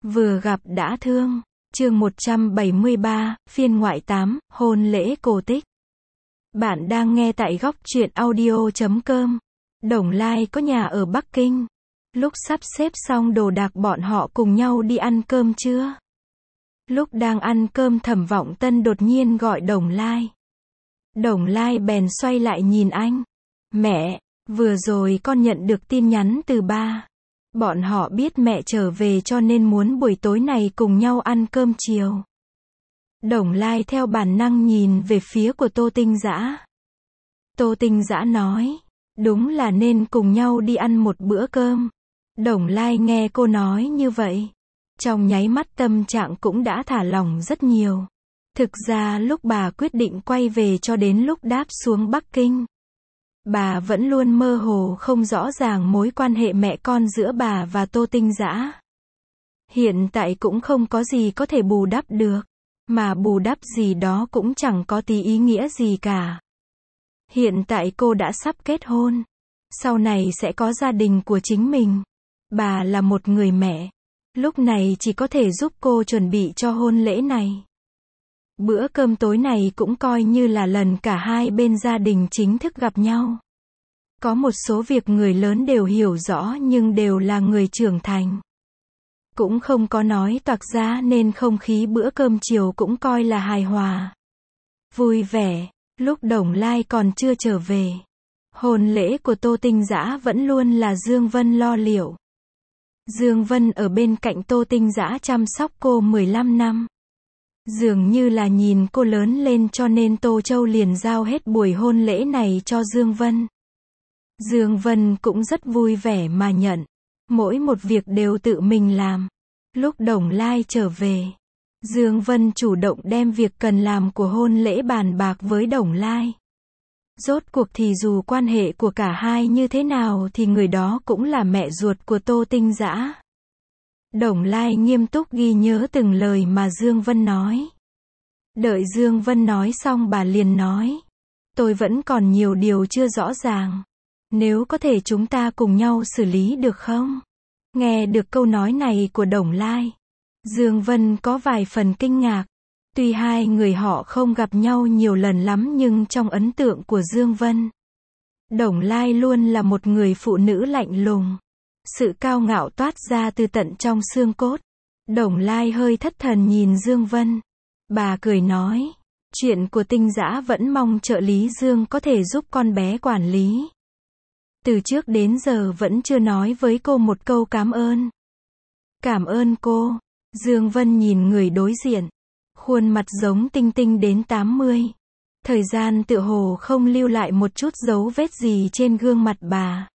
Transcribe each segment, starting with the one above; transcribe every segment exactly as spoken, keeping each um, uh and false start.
Vừa gặp đã thương. Chương một trăm bảy mươi ba, phiên ngoại tám, hôn lễ cổ tích. Bạn đang nghe tại góc truyện audio chấm com. Đồng Lai có nhà ở Bắc Kinh. Lúc sắp xếp xong đồ đạc bọn họ cùng nhau đi ăn cơm trưa. Lúc đang ăn cơm Thẩm Vọng Tân đột nhiên gọi Đồng Lai. Đồng Lai bèn xoay lại nhìn anh. Mẹ, vừa rồi con nhận được tin nhắn từ ba. Bọn họ biết mẹ trở về cho nên muốn buổi tối này cùng nhau ăn cơm chiều. Đồng Lai theo bản năng nhìn về phía của Tô Tinh Dã. Tô Tinh Dã nói, đúng là nên cùng nhau đi ăn một bữa cơm. Đồng Lai nghe cô nói như vậy, trong nháy mắt tâm trạng cũng đã thả lỏng rất nhiều. Thực ra lúc bà quyết định quay về cho đến lúc đáp xuống Bắc Kinh, bà vẫn luôn mơ hồ không rõ ràng mối quan hệ mẹ con giữa bà và Tô Tinh Dã. Hiện tại cũng không có gì có thể bù đắp được, mà bù đắp gì đó cũng chẳng có tí ý nghĩa gì cả. Hiện tại cô đã sắp kết hôn, sau này sẽ có gia đình của chính mình. Bà là một người mẹ, lúc này chỉ có thể giúp cô chuẩn bị cho hôn lễ này. Bữa cơm tối này cũng coi như là lần cả hai bên gia đình chính thức gặp nhau. Có một số việc người lớn đều hiểu rõ nhưng đều là người trưởng thành. Cũng không có nói toạc ra nên không khí bữa cơm chiều cũng coi là hài hòa. Vui vẻ, lúc Đồng Lai còn chưa trở về. Hôn lễ của Tô Tinh Dã vẫn luôn là Dương Vân lo liệu. Dương Vân ở bên cạnh Tô Tinh Dã chăm sóc cô mười lăm năm. Dường như là nhìn cô lớn lên cho nên Tô Châu liền giao hết buổi hôn lễ này cho Dương Vân. Dương Vân cũng rất vui vẻ mà nhận. Mỗi một việc đều tự mình làm. Lúc Đồng Lai trở về, Dương Vân chủ động đem việc cần làm của hôn lễ bàn bạc với Đồng Lai. Rốt cuộc thì dù quan hệ của cả hai như thế nào thì người đó cũng là mẹ ruột của Tô Tinh Dã. Đồng Lai nghiêm túc ghi nhớ từng lời mà Dương Vân nói. Đợi Dương Vân nói xong bà liền nói, tôi vẫn còn nhiều điều chưa rõ ràng. Nếu có thể chúng ta cùng nhau xử lý được không? Nghe được câu nói này của Đồng Lai, Dương Vân có vài phần kinh ngạc. Tuy hai người họ không gặp nhau nhiều lần lắm nhưng trong ấn tượng của Dương Vân, Đồng Lai luôn là một người phụ nữ lạnh lùng. Sự cao ngạo toát ra từ tận trong xương cốt. Đồng Lai hơi thất thần nhìn Dương Vân. Bà cười nói, chuyện của Tinh Dã vẫn mong trợ lý Dương có thể giúp con bé quản lý. Từ trước đến giờ vẫn chưa nói với cô một câu cảm ơn. Cảm ơn cô. Dương Vân nhìn người đối diện. Khuôn mặt giống Tinh Tinh đến tám mươi. Thời gian tựa hồ không lưu lại một chút dấu vết gì trên gương mặt bà.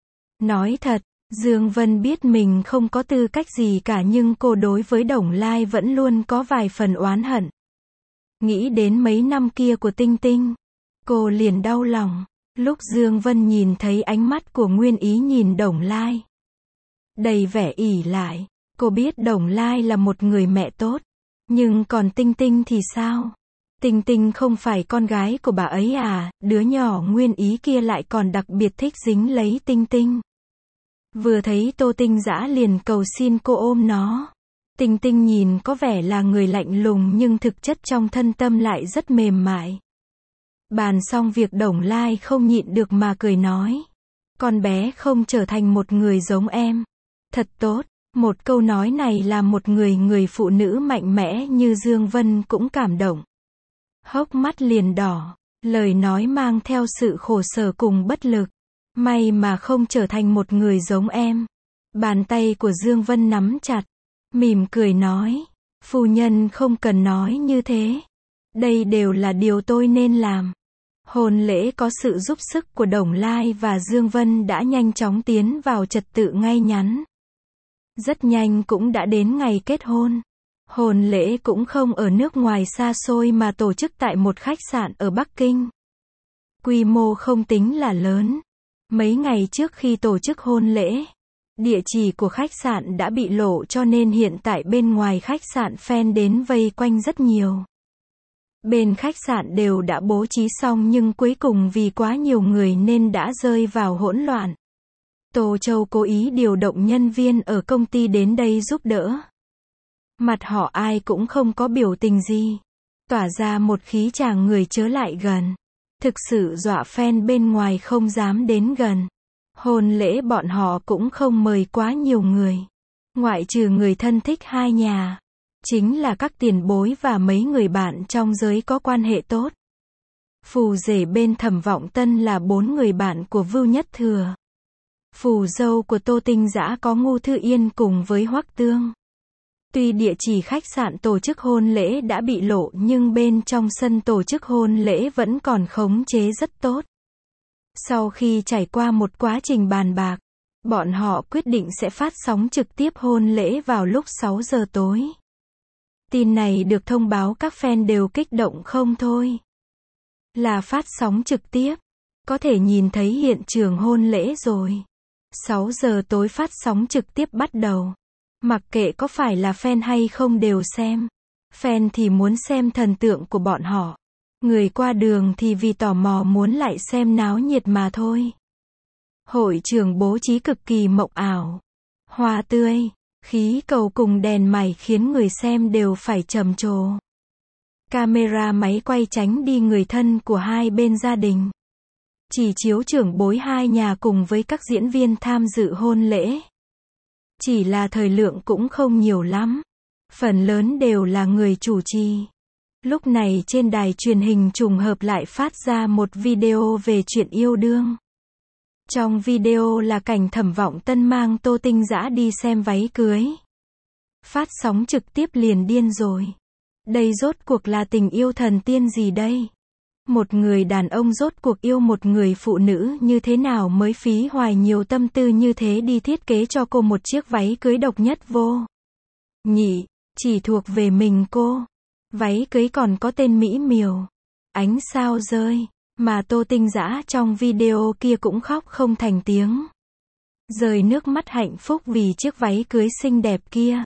Nói thật, Dương Vân biết mình không có tư cách gì cả nhưng cô đối với Đồng Lai vẫn luôn có vài phần oán hận. Nghĩ đến mấy năm kia của Tinh Tinh, cô liền đau lòng. Lúc Dương Vân nhìn thấy ánh mắt của Nguyên Ý nhìn Đồng Lai, đầy vẻ ỷ lại, cô biết Đồng Lai là một người mẹ tốt. Nhưng còn Tinh Tinh thì sao? Tinh Tinh không phải con gái của bà ấy à? Đứa nhỏ Nguyên Ý kia lại còn đặc biệt thích dính lấy Tinh Tinh. Vừa thấy Tô Tinh Dã liền cầu xin cô ôm nó. Tinh Tinh nhìn có vẻ là người lạnh lùng nhưng thực chất trong thân tâm lại rất mềm mại. Bàn xong việc Đồng Lai không nhịn được mà cười nói, con bé không trở thành một người giống em. Thật tốt. Một câu nói này làm một người người phụ nữ mạnh mẽ như Dương Vân cũng cảm động. Hốc mắt liền đỏ, lời nói mang theo sự khổ sở cùng bất lực. May mà không trở thành một người giống em. Bàn tay của Dương Vân nắm chặt, mỉm cười nói, phu nhân không cần nói như thế. Đây đều là điều tôi nên làm. Hôn lễ có sự giúp sức của Đồng Lai và Dương Vân đã nhanh chóng tiến vào trật tự ngay ngắn. Rất nhanh cũng đã đến ngày kết hôn. Hôn lễ cũng không ở nước ngoài xa xôi mà tổ chức tại một khách sạn ở Bắc Kinh. Quy mô không tính là lớn. Mấy ngày trước khi tổ chức hôn lễ, địa chỉ của khách sạn đã bị lộ cho nên hiện tại bên ngoài khách sạn fan đến vây quanh rất nhiều. Bên khách sạn đều đã bố trí xong nhưng cuối cùng vì quá nhiều người nên đã rơi vào hỗn loạn. Tô Châu cố ý điều động nhân viên ở công ty đến đây giúp đỡ. Mặt họ ai cũng không có biểu tình gì. Tỏa ra một khí chàng người chớ lại gần. Thực sự dọa fan bên ngoài không dám đến gần. Hôn lễ bọn họ cũng không mời quá nhiều người. Ngoại trừ người thân thích hai nhà. Chính là các tiền bối và mấy người bạn trong giới có quan hệ tốt. Phù rể bên Thẩm Vọng Tân là bốn người bạn của Vưu Nhất Thừa. Phù dâu của Tô Tinh Dã có Ngô Thư Yên cùng với Hoắc Tương. Tuy địa chỉ khách sạn tổ chức hôn lễ đã bị lộ nhưng bên trong sân tổ chức hôn lễ vẫn còn khống chế rất tốt. Sau khi trải qua một quá trình bàn bạc, bọn họ quyết định sẽ phát sóng trực tiếp hôn lễ vào lúc sáu giờ tối. Tin này được thông báo các fan đều kích động không thôi. Là phát sóng trực tiếp, có thể nhìn thấy hiện trường hôn lễ rồi. sáu giờ tối phát sóng trực tiếp bắt đầu. Mặc kệ có phải là fan hay không đều xem. Fan thì muốn xem thần tượng của bọn họ. Người qua đường thì vì tò mò muốn lại xem náo nhiệt mà thôi. Hội trường bố trí cực kỳ mộng ảo. Hoa tươi, khí cầu cùng đèn mày khiến người xem đều phải trầm trồ. Camera máy quay tránh đi người thân của hai bên gia đình. Chỉ chiếu trưởng bối hai nhà cùng với các diễn viên tham dự hôn lễ. Chỉ là thời lượng cũng không nhiều lắm. Phần lớn đều là người chủ trì. Lúc này trên đài truyền hình trùng hợp lại phát ra một video về chuyện yêu đương. Trong video là cảnh Thẩm Vọng Tân mang Tô Tinh Dã đi xem váy cưới. Phát sóng trực tiếp liền điên rồi. Đây rốt cuộc là tình yêu thần tiên gì đây? Một người đàn ông rốt cuộc yêu một người phụ nữ như thế nào mới phí hoài nhiều tâm tư như thế đi thiết kế cho cô một chiếc váy cưới độc nhất vô nhị, chỉ thuộc về mình cô. Váy cưới còn có tên mỹ miều, ánh sao rơi, mà Tô Tinh Dã trong video kia cũng khóc không thành tiếng. Rơi nước mắt hạnh phúc vì chiếc váy cưới xinh đẹp kia.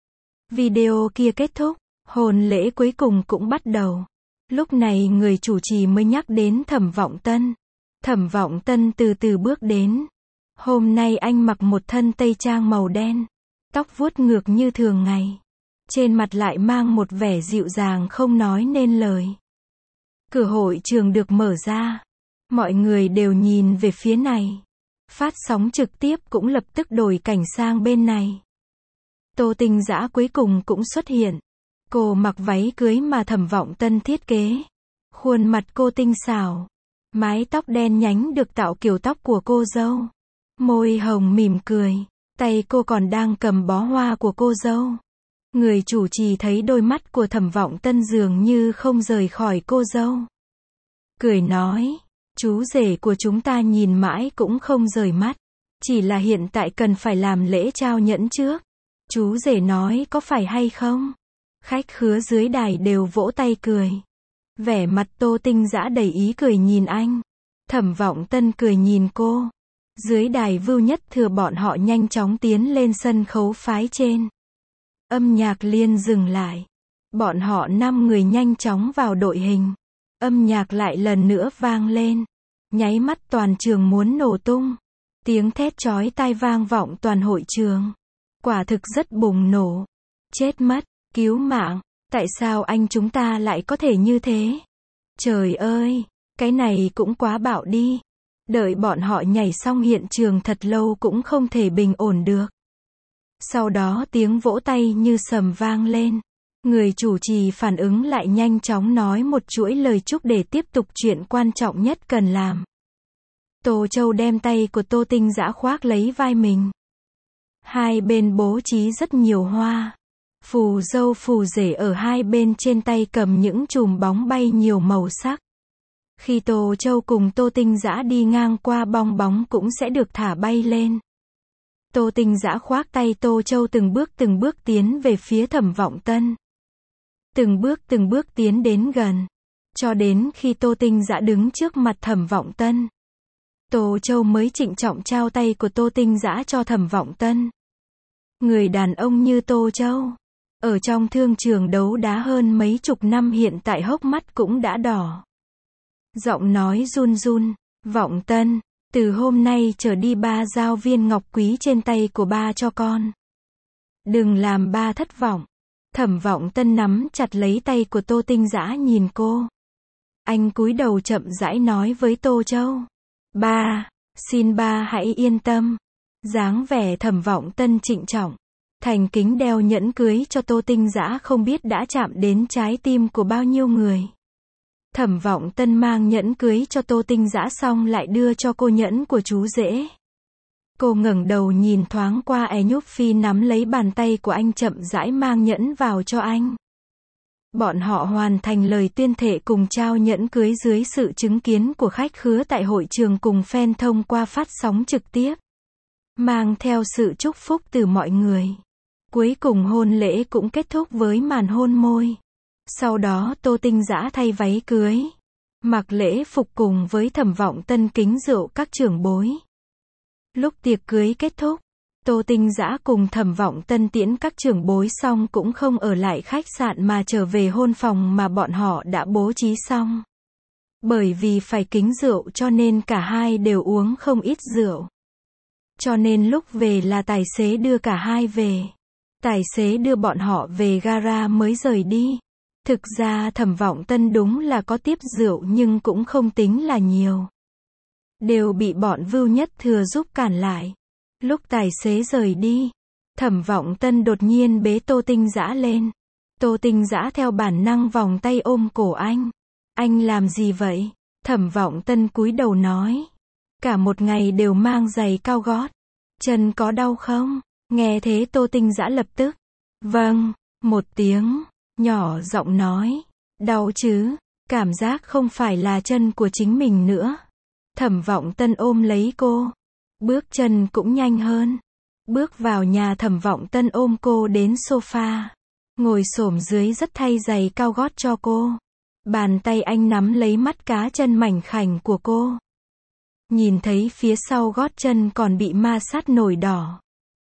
Video kia kết thúc, hôn lễ cuối cùng cũng bắt đầu. Lúc này người chủ trì mới nhắc đến Thẩm Vọng Tân. Thẩm Vọng Tân từ từ bước đến. Hôm nay anh mặc một thân tây trang màu đen. Tóc vuốt ngược như thường ngày. Trên mặt lại mang một vẻ dịu dàng không nói nên lời. Cửa hội trường được mở ra. Mọi người đều nhìn về phía này. Phát sóng trực tiếp cũng lập tức đổi cảnh sang bên này. Tô Tinh Dã cuối cùng cũng xuất hiện. Cô mặc váy cưới mà Thẩm Vọng Tân thiết kế. Khuôn mặt cô tinh xảo. Mái tóc đen nhánh được tạo kiểu tóc của cô dâu. Môi hồng mỉm cười. Tay cô còn đang cầm bó hoa của cô dâu. Người chủ trì thấy đôi mắt của Thẩm Vọng Tân dường như không rời khỏi cô dâu. Cười nói, chú rể của chúng ta nhìn mãi cũng không rời mắt. Chỉ là hiện tại cần phải làm lễ trao nhẫn trước. Chú rể nói có phải hay không? Khách khứa dưới đài đều vỗ tay cười. Vẻ mặt Tô Tinh Dã đầy ý cười nhìn anh. Thẩm Vọng Tân cười nhìn cô. Dưới đài Vưu Nhất Thừa bọn họ nhanh chóng tiến lên sân khấu phái trên. Âm nhạc liền dừng lại. Bọn họ năm người nhanh chóng vào đội hình. Âm nhạc lại lần nữa vang lên. Nháy mắt toàn trường muốn nổ tung. Tiếng thét chói tai vang vọng toàn hội trường. Quả thực rất bùng nổ. Chết mất, cứu mạng, tại sao anh chúng ta lại có thể như thế? Trời ơi, cái này cũng quá bạo đi. Đợi bọn họ nhảy xong hiện trường thật lâu cũng không thể bình ổn được. Sau đó tiếng vỗ tay như sầm vang lên. Người chủ trì phản ứng lại nhanh chóng nói một chuỗi lời chúc để tiếp tục chuyện quan trọng nhất cần làm. Tô Châu đem tay của Tô Tinh Dã khoác lấy vai mình. Hai bên bố trí rất nhiều hoa. Phù dâu phù rể ở hai bên trên tay cầm những chùm bóng bay nhiều màu sắc. Khi Tô Châu cùng Tô Tinh Dã đi ngang qua bong bóng cũng sẽ được thả bay lên. Tô Tinh Dã khoác tay Tô Châu từng bước từng bước tiến về phía Thẩm Vọng Tân. Từng bước từng bước tiến đến gần. Cho đến khi Tô Tinh Dã đứng trước mặt Thẩm Vọng Tân. Tô Châu mới trịnh trọng trao tay của Tô Tinh Dã cho Thẩm Vọng Tân. Người đàn ông như Tô Châu. Ở trong thương trường đấu đá hơn mấy chục năm hiện tại hốc mắt cũng đã đỏ. Giọng nói run run. Vọng Tân, từ hôm nay trở đi ba giao viên ngọc quý trên tay của ba cho con. Đừng làm ba thất vọng. Thẩm Vọng Tân nắm chặt lấy tay của Tô Tinh Dã nhìn cô. Anh cúi đầu chậm rãi nói với Tô Châu. Ba, xin ba hãy yên tâm. Dáng vẻ Thẩm Vọng Tân trịnh trọng, thành kính đeo nhẫn cưới cho Tô Tinh Dã không biết đã chạm đến trái tim của bao nhiêu người. Thẩm Vọng Tân mang nhẫn cưới cho Tô Tinh Dã xong lại đưa cho cô nhẫn của chú rể. Cô ngẩng đầu nhìn thoáng qua e nhúp phi nắm lấy bàn tay của anh chậm rãi mang nhẫn vào cho anh. Bọn họ hoàn thành lời tuyên thệ cùng trao nhẫn cưới dưới sự chứng kiến của khách khứa tại hội trường cùng fan thông qua phát sóng trực tiếp. Mang theo sự chúc phúc từ mọi người. Cuối cùng hôn lễ cũng kết thúc với màn hôn môi. Sau đó Tô Tinh Dã thay váy cưới, mặc lễ phục cùng với Thẩm Vọng Tân kính rượu các trưởng bối. Lúc tiệc cưới kết thúc, Tô Tinh Dã cùng Thẩm Vọng Tân tiễn các trưởng bối xong cũng không ở lại khách sạn mà trở về hôn phòng mà bọn họ đã bố trí xong. Bởi vì phải kính rượu cho nên cả hai đều uống không ít rượu. Cho nên lúc về là tài xế đưa cả hai về. Tài xế đưa bọn họ về gara mới rời đi. Thực ra Thẩm Vọng Tân đúng là có tiếp rượu nhưng cũng không tính là nhiều. Đều bị bọn Vưu Nhất Thừa giúp cản lại. Lúc tài xế rời đi, Thẩm Vọng Tân đột nhiên bế Tô Tinh Dã lên. Tô Tinh Dã theo bản năng vòng tay ôm cổ anh. Anh làm gì vậy? Thẩm Vọng Tân cúi đầu nói. Cả một ngày đều mang giày cao gót. Chân có đau không? Nghe thế Tô Tinh Dã lập tức. Vâng, một tiếng, nhỏ giọng nói. Đau chứ, cảm giác không phải là chân của chính mình nữa. Thẩm Vọng Tân ôm lấy cô. Bước chân cũng nhanh hơn. Bước vào nhà Thẩm Vọng Tân ôm cô đến sofa. Ngồi xổm dưới rất thay giày cao gót cho cô. Bàn tay anh nắm lấy mắt cá chân mảnh khảnh của cô. Nhìn thấy phía sau gót chân còn bị ma sát nổi đỏ.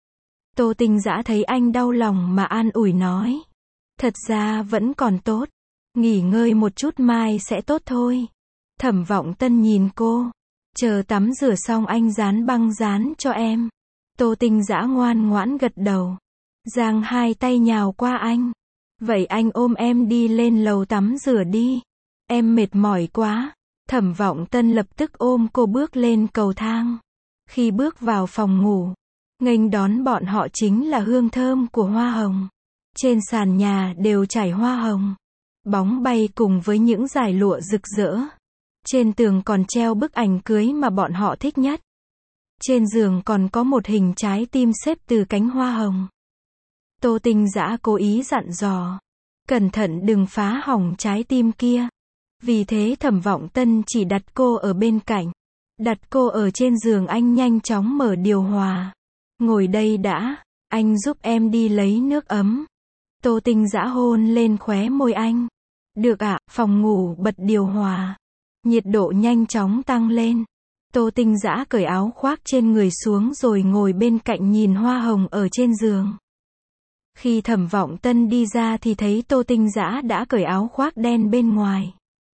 Tô Tinh Dã thấy anh đau lòng mà an ủi nói. Thật ra vẫn còn tốt. Nghỉ ngơi một chút mai sẽ tốt thôi. Thẩm Vọng Tân nhìn cô. Chờ tắm rửa xong anh dán băng dán cho em. Tô Tinh Dã ngoan ngoãn gật đầu. Giang hai tay nhào qua anh. Vậy anh ôm em đi lên lầu tắm rửa đi. Em mệt mỏi quá. Thẩm Vọng Tân lập tức ôm cô bước lên cầu thang. Khi bước vào phòng ngủ, nghênh đón bọn họ chính là hương thơm của hoa hồng. Trên sàn nhà đều trải hoa hồng. Bóng bay cùng với những dải lụa rực rỡ. Trên tường còn treo bức ảnh cưới mà bọn họ thích nhất. Trên giường còn có một hình trái tim xếp từ cánh hoa hồng. Tô Tinh Dã cố ý dặn dò. Cẩn thận đừng phá hỏng trái tim kia. Vì thế Thẩm Vọng Tân chỉ đặt cô ở bên cạnh. Đặt cô ở trên giường anh nhanh chóng mở điều hòa. Ngồi đây đã, anh giúp em đi lấy nước ấm. Tô Tinh Dã hôn lên khóe môi anh. Được ạ, phòng ngủ bật điều hòa. Nhiệt độ nhanh chóng tăng lên. Tô Tinh Dã cởi áo khoác trên người xuống rồi ngồi bên cạnh nhìn hoa hồng ở trên giường. Khi Thẩm Vọng Tân đi ra thì thấy Tô Tinh Dã đã cởi áo khoác đen bên ngoài.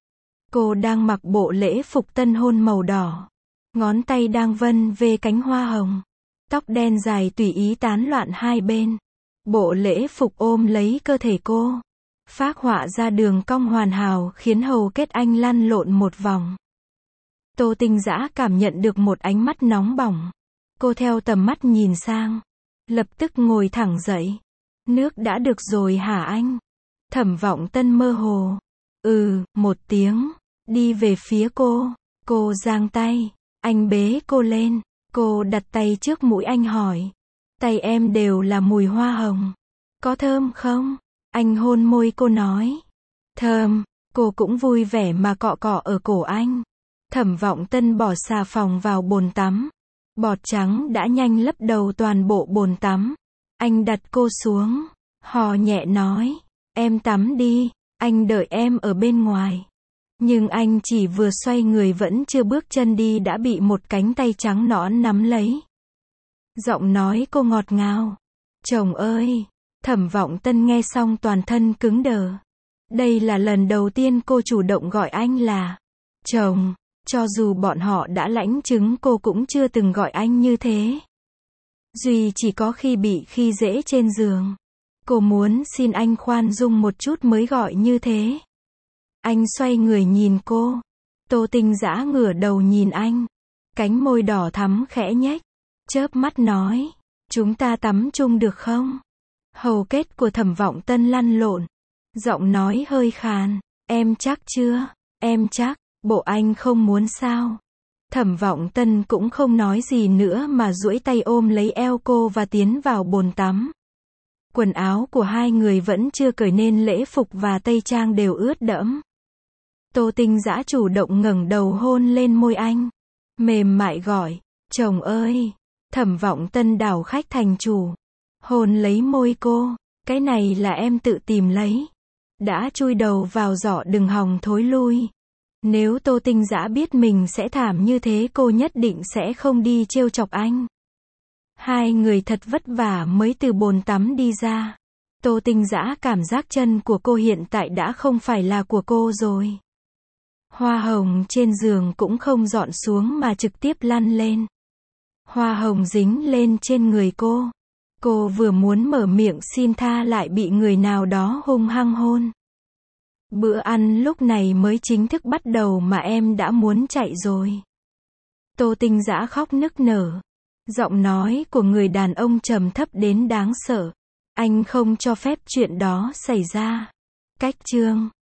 Cô đang mặc bộ lễ phục tân hôn màu đỏ. Ngón tay đang vân về cánh hoa hồng. Tóc đen dài tùy ý tán loạn hai bên. Bộ lễ phục ôm lấy cơ thể cô. Phác họa ra đường cong hoàn hảo khiến hầu kết anh lăn lộn một vòng. Tô Tinh Dã cảm nhận được một ánh mắt nóng bỏng. Cô theo tầm mắt nhìn sang. Lập tức ngồi thẳng dậy. Nước đã được rồi hả anh? Thẩm Vọng Tân mơ hồ. Ừ, một tiếng. Đi về phía cô. Cô giang tay. Anh bế cô lên. Cô đặt tay trước mũi anh hỏi. Tay em đều là mùi hoa hồng. Có thơm không? Anh hôn môi cô nói. Thơm. Cô cũng vui vẻ mà cọ cọ ở cổ anh. Thẩm Vọng Tân bỏ xà phòng vào bồn tắm. Bọt trắng đã nhanh lấp đầu toàn bộ bồn tắm. Anh đặt cô xuống. Hò nhẹ nói. Em tắm đi. Anh đợi em ở bên ngoài. Nhưng anh chỉ vừa xoay người vẫn chưa bước chân đi đã bị một cánh tay trắng nõn nắm lấy. Giọng nói cô ngọt ngào. Chồng ơi! Thẩm Vọng Tân nghe xong toàn thân cứng đờ. Đây là lần đầu tiên cô chủ động gọi anh là chồng. Cho dù bọn họ đã lãnh chứng cô cũng chưa từng gọi anh như thế. Duy chỉ có khi bị khi dễ trên giường. Cô muốn xin anh khoan dung một chút mới gọi như thế. Anh xoay người nhìn cô. Tô Tinh Dã ngửa đầu nhìn anh. Cánh môi đỏ thắm khẽ nhếch. Chớp mắt nói. Chúng ta tắm chung được không? Hầu kết của Thẩm Vọng Tân lăn lộn. Giọng nói hơi khàn. Em chắc chưa? Em chắc. Bộ anh không muốn sao? Thẩm Vọng Tân cũng không nói gì nữa mà duỗi tay ôm lấy eo cô và tiến vào bồn tắm. Quần áo của hai người vẫn chưa cởi nên lễ phục và tây trang đều ướt đẫm. Tô Tinh Dã chủ động ngẩng đầu hôn lên môi anh. Mềm mại gọi. Chồng ơi! Thẩm Vọng Tân đảo khách thành chủ. Hôn lấy môi cô. Cái này là em tự tìm lấy. Đã chui đầu vào giỏ đừng hòng thối lui. Nếu Tô Tinh Dã biết mình sẽ thảm như thế cô nhất định sẽ không đi trêu chọc anh. Hai người thật vất vả mới từ bồn tắm đi ra. Tô Tinh Dã cảm giác chân của cô hiện tại đã không phải là của cô rồi. Hoa hồng trên giường cũng không dọn xuống mà trực tiếp lăn lên. Hoa hồng dính lên trên người cô. Cô vừa muốn mở miệng xin tha lại bị người nào đó hung hăng hôn. Bữa ăn lúc này mới chính thức bắt đầu mà em đã muốn chạy rồi. Tô Tinh Dã khóc nức nở. Giọng nói của người đàn ông trầm thấp đến đáng sợ. Anh không cho phép chuyện đó xảy ra. Cách chương